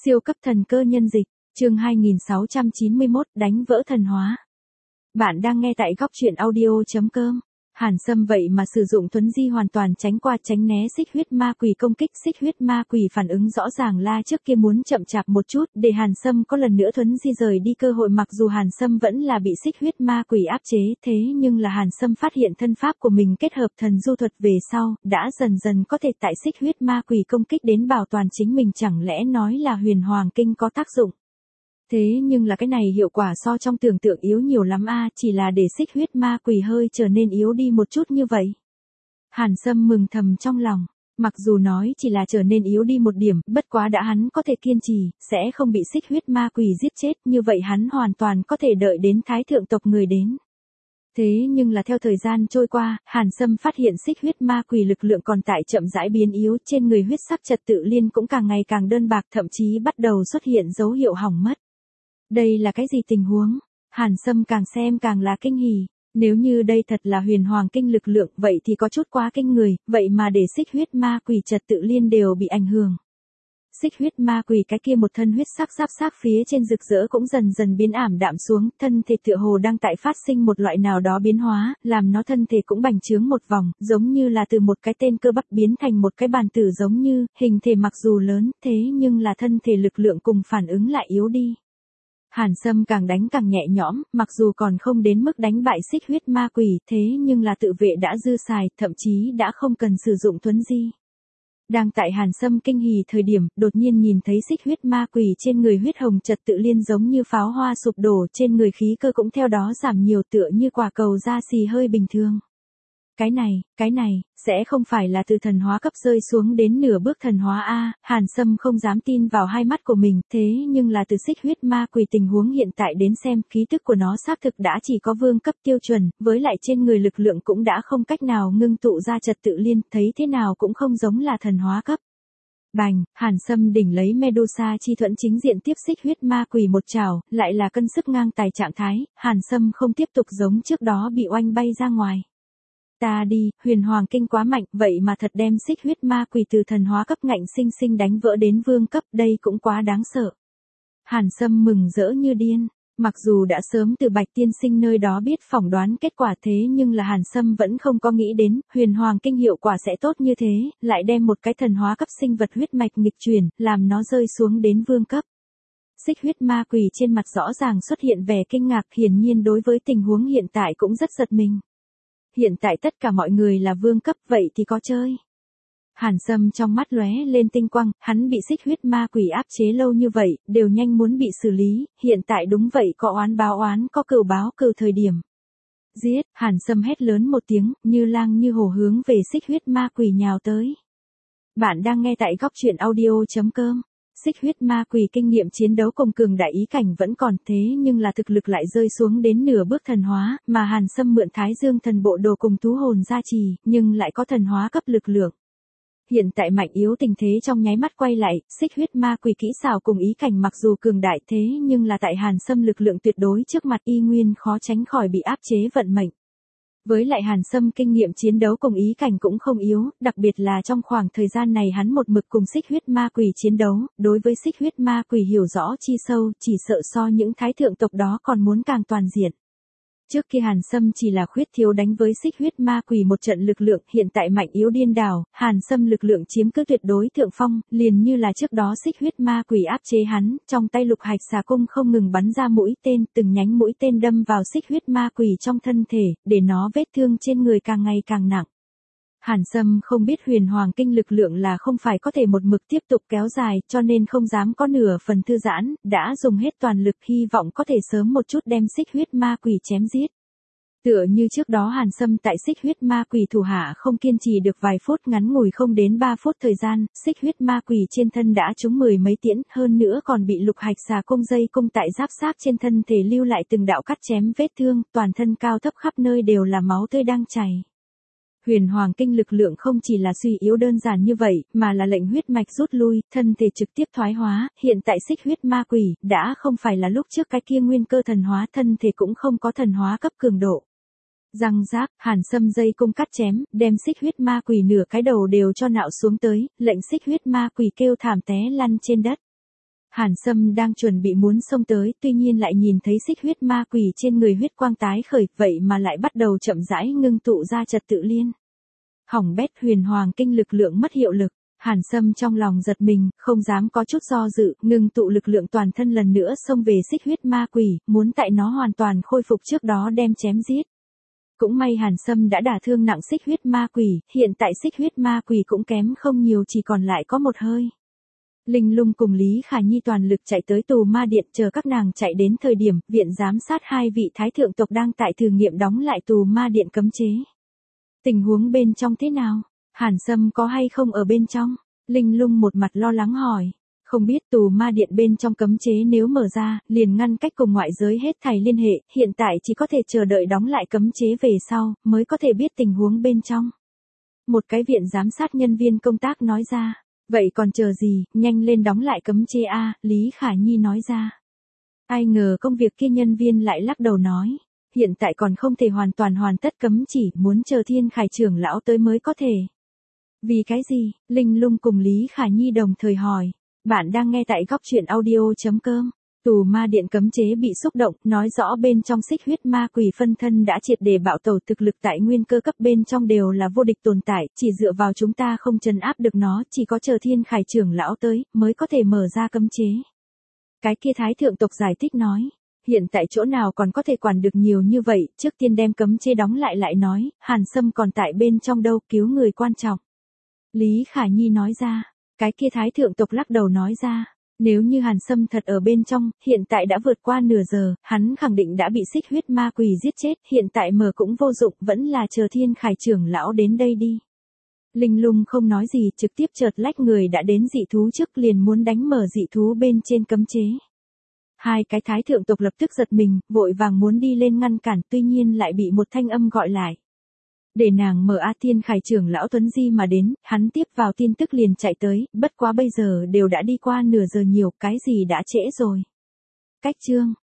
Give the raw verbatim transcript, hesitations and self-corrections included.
Siêu cấp thần cơ nhân dịch, chương hai nghìn sáu trăm chín mươi mốt, đánh vỡ thần hóa. Bạn đang nghe tại góc truyện audio chấm com. Hàn Sâm vậy mà sử dụng thuấn di hoàn toàn tránh qua tránh né xích huyết ma quỷ công kích. Xích huyết ma quỷ phản ứng rõ ràng là trước kia muốn chậm chạp một chút để Hàn Sâm có lần nữa thuấn di rời đi cơ hội. Mặc dù Hàn Sâm vẫn là bị xích huyết ma quỷ áp chế, thế nhưng là Hàn Sâm phát hiện thân pháp của mình kết hợp thần du thuật về sau, đã dần dần có thể tại xích huyết ma quỷ công kích đến bảo toàn chính mình. Chẳng lẽ nói là huyền hoàng kinh có tác dụng? Thế nhưng là cái này hiệu quả so trong tưởng tượng yếu nhiều lắm a, chỉ là để xích huyết ma quỷ hơi trở nên yếu đi một chút như vậy. Hàn Sâm mừng thầm trong lòng, mặc dù nói chỉ là trở nên yếu đi một điểm, bất quá đã hắn có thể kiên trì, sẽ không bị xích huyết ma quỷ giết chết, như vậy hắn hoàn toàn có thể đợi đến thái thượng tộc người đến. Thế nhưng là theo thời gian trôi qua, Hàn Sâm phát hiện xích huyết ma quỷ lực lượng còn tại chậm rãi biến yếu, trên người huyết sắc trật tự liên cũng càng ngày càng đơn bạc, thậm chí bắt đầu xuất hiện dấu hiệu hỏng mất. Đây là cái gì tình huống? Hàn Sâm càng xem càng là kinh hỉ. Nếu như đây thật là huyền hoàng kinh lực lượng, vậy thì có chút quá kinh người, vậy mà để xích huyết ma quỷ trật tự liên đều bị ảnh hưởng. Xích huyết ma quỷ cái kia một thân huyết sắc giáp xác phía trên rực rỡ cũng dần dần biến ảm đạm xuống, thân thể tựa hồ đang tại phát sinh một loại nào đó biến hóa, làm nó thân thể cũng bành trướng một vòng, giống như là từ một cái tên cơ bắp biến thành một cái bàn tử, giống như, hình thể mặc dù lớn, thế nhưng là thân thể lực lượng cùng phản ứng lại yếu đi. Hàn Sâm càng đánh càng nhẹ nhõm, mặc dù còn không đến mức đánh bại xích huyết ma quỷ, thế nhưng là tự vệ đã dư xài, thậm chí đã không cần sử dụng thuấn di. Đang tại Hàn Sâm kinh hỉ thời điểm, đột nhiên nhìn thấy xích huyết ma quỷ trên người huyết hồng trật tự liên giống như pháo hoa sụp đổ, trên người khí cơ cũng theo đó giảm nhiều, tựa như quả cầu da xì hơi bình thường. Cái này, cái này, sẽ không phải là từ thần hóa cấp rơi xuống đến nửa bước thần hóa a? Hàn Sâm không dám tin vào hai mắt của mình, thế nhưng là từ xích huyết ma quỷ tình huống hiện tại đến xem, khí tức của nó xác thực đã chỉ có vương cấp tiêu chuẩn, với lại trên người lực lượng cũng đã không cách nào ngưng tụ ra trật tự liên, thấy thế nào cũng không giống là thần hóa cấp. Bành, Hàn Sâm đỉnh lấy Medusa chi thuẫn chính diện tiếp xích huyết ma quỷ một trảo, lại là cân sức ngang tài trạng thái, Hàn Sâm không tiếp tục giống trước đó bị oanh bay ra ngoài. Ta đi, huyền hoàng kinh quá mạnh, vậy mà thật đem xích huyết ma quỷ từ thần hóa cấp ngạnh sinh sinh đánh vỡ đến vương cấp, đây cũng quá đáng sợ. Hàn Sâm mừng rỡ như điên, mặc dù đã sớm từ Bạch Tiên Sinh nơi đó biết phỏng đoán kết quả, thế nhưng là Hàn Sâm vẫn không có nghĩ đến, huyền hoàng kinh hiệu quả sẽ tốt như thế, lại đem một cái thần hóa cấp sinh vật huyết mạch nghịch chuyển, làm nó rơi xuống đến vương cấp. Xích huyết ma quỷ trên mặt rõ ràng xuất hiện vẻ kinh ngạc, hiển nhiên đối với tình huống hiện tại cũng rất giật mình. Hiện tại tất cả mọi người là vương cấp, vậy thì có chơi. Hàn Sâm trong mắt lóe lên tinh quang, hắn bị xích huyết ma quỷ áp chế lâu như vậy, đều nhanh muốn bị xử lý, hiện tại đúng vậy, có oán báo oán, có cừu báo cừu thời điểm. Giết, Hàn Sâm hét lớn một tiếng, như lang như hổ hướng về xích huyết ma quỷ nhào tới. Bạn đang nghe tại góc truyện audio chấm com. Xích huyết ma quỷ kinh nghiệm chiến đấu cùng cường đại ý cảnh vẫn còn, thế nhưng là thực lực lại rơi xuống đến nửa bước thần hóa, mà Hàn Sâm mượn Thái Dương thần bộ đồ cùng thú hồn gia trì, nhưng lại có thần hóa cấp lực lượng. Hiện tại mạnh yếu tình thế trong nháy mắt quay lại, xích huyết ma quỷ kỹ xảo cùng ý cảnh mặc dù cường đại, thế nhưng là tại Hàn Sâm lực lượng tuyệt đối trước mặt y nguyên khó tránh khỏi bị áp chế vận mệnh. Với lại Hàn Sâm kinh nghiệm chiến đấu cùng ý cảnh cũng không yếu, đặc biệt là trong khoảng thời gian này hắn một mực cùng xích huyết ma quỷ chiến đấu, đối với xích huyết ma quỷ hiểu rõ chi sâu, chỉ sợ so những thái thượng tộc đó còn muốn càng toàn diện. Trước khi Hàn Sâm chỉ là khuyết thiếu đánh với xích huyết ma quỷ một trận lực lượng, hiện tại mạnh yếu điên đảo, Hàn Sâm lực lượng chiếm cứ tuyệt đối thượng phong, liền như là trước đó xích huyết ma quỷ áp chế hắn, trong tay lục hạch xà cung không ngừng bắn ra mũi tên, từng nhánh mũi tên đâm vào xích huyết ma quỷ trong thân thể, để nó vết thương trên người càng ngày càng nặng. Hàn Sâm không biết huyền hoàng kinh lực lượng là không phải có thể một mực tiếp tục kéo dài, cho nên không dám có nửa phần thư giãn, đã dùng hết toàn lực hy vọng có thể sớm một chút đem xích huyết ma quỷ chém giết. Tựa như trước đó Hàn Sâm tại xích huyết ma quỷ thủ hạ không kiên trì được vài phút, ngắn ngủi không đến ba phút thời gian, xích huyết ma quỷ trên thân đã trúng mười mấy tiễn, hơn nữa còn bị lục hạch xà cung dây cung tại giáp xác trên thân thể lưu lại từng đạo cắt chém vết thương, toàn thân cao thấp khắp nơi đều là máu tươi đang chảy. Huyền hoàng kinh lực lượng không chỉ là suy yếu đơn giản như vậy, mà là lệnh huyết mạch rút lui, thân thể trực tiếp thoái hóa, hiện tại xích huyết ma quỷ, đã không phải là lúc trước cái kia nguyên cơ thần hóa, thân thể cũng không có thần hóa cấp cường độ. Răng rác, Hàn Sâm dây cung cắt chém, đem xích huyết ma quỷ nửa cái đầu đều cho nạo xuống tới, lệnh xích huyết ma quỷ kêu thảm té lăn trên đất. Hàn Sâm đang chuẩn bị muốn xông tới, tuy nhiên lại nhìn thấy xích huyết ma quỷ trên người huyết quang tái khởi, vậy mà lại bắt đầu chậm rãi ngưng tụ ra trật tự liên. Hỏng bét, huyền hoàng kinh lực lượng mất hiệu lực. Hàn Sâm trong lòng giật mình, không dám có chút do dự, ngưng tụ lực lượng toàn thân lần nữa xông về xích huyết ma quỷ, muốn tại nó hoàn toàn khôi phục trước đó đem chém giết. Cũng may Hàn Sâm đã đả thương nặng xích huyết ma quỷ, hiện tại xích huyết ma quỷ cũng kém không nhiều, chỉ còn lại có một hơi. Linh Lung cùng Lý Khả Nhi toàn lực chạy tới tù ma điện, chờ các nàng chạy đến thời điểm, viện giám sát hai vị thái thượng tộc đang tại thử nghiệm đóng lại tù ma điện cấm chế. Tình huống bên trong thế nào? Hàn Sâm có hay không ở bên trong? Linh Lung một mặt lo lắng hỏi. Không biết, tù ma điện bên trong cấm chế nếu mở ra, liền ngăn cách cùng ngoại giới hết thảy liên hệ, hiện tại chỉ có thể chờ đợi đóng lại cấm chế về sau, mới có thể biết tình huống bên trong. Một cái viện giám sát nhân viên công tác nói ra. Vậy còn chờ gì, nhanh lên đóng lại cấm chế a, Lý Khả Nhi nói ra. Ai ngờ công việc kia nhân viên lại lắc đầu nói. Hiện tại còn không thể hoàn toàn hoàn tất cấm chỉ, muốn chờ Thiên Khải trưởng lão tới mới có thể. Vì cái gì? Linh Lung cùng Lý Khả Nhi đồng thời hỏi. Bạn đang nghe tại góc truyện audio chấm com. Tù ma điện cấm chế bị xúc động, nói rõ bên trong xích huyết ma quỷ phân thân đã triệt để bạo tẩu, thực lực tại nguyên cơ cấp bên trong đều là vô địch tồn tại, chỉ dựa vào chúng ta không trấn áp được nó, chỉ có chờ Thiên Khải trưởng lão tới, mới có thể mở ra cấm chế. Cái kia thái thượng tộc giải thích nói. Hiện tại chỗ nào còn có thể quản được nhiều như vậy, trước tiên đem cấm chế đóng lại lại nói, Hàn Sâm còn tại bên trong đâu, cứu người quan trọng. Lý Khả Nhi nói ra, cái kia thái thượng tộc lắc đầu nói ra, nếu như Hàn Sâm thật ở bên trong, hiện tại đã vượt qua nửa giờ, hắn khẳng định đã bị xích huyết ma quỷ giết chết, hiện tại mở cũng vô dụng, vẫn là chờ Thiên Khải trưởng lão đến đây đi. Linh Lung không nói gì, trực tiếp chợt lách người đã đến dị thú trước, liền muốn đánh mở dị thú bên trên cấm chế. Hai cái thái thượng tộc lập tức giật mình, vội vàng muốn đi lên ngăn cản, tuy nhiên lại bị một thanh âm gọi lại. Để nàng mở A, Thiên Khải trưởng lão Tuấn Di mà đến, hắn tiếp vào tin tức liền chạy tới, bất quá bây giờ đều đã đi qua nửa giờ nhiều, cái gì đã trễ rồi. Cách chương.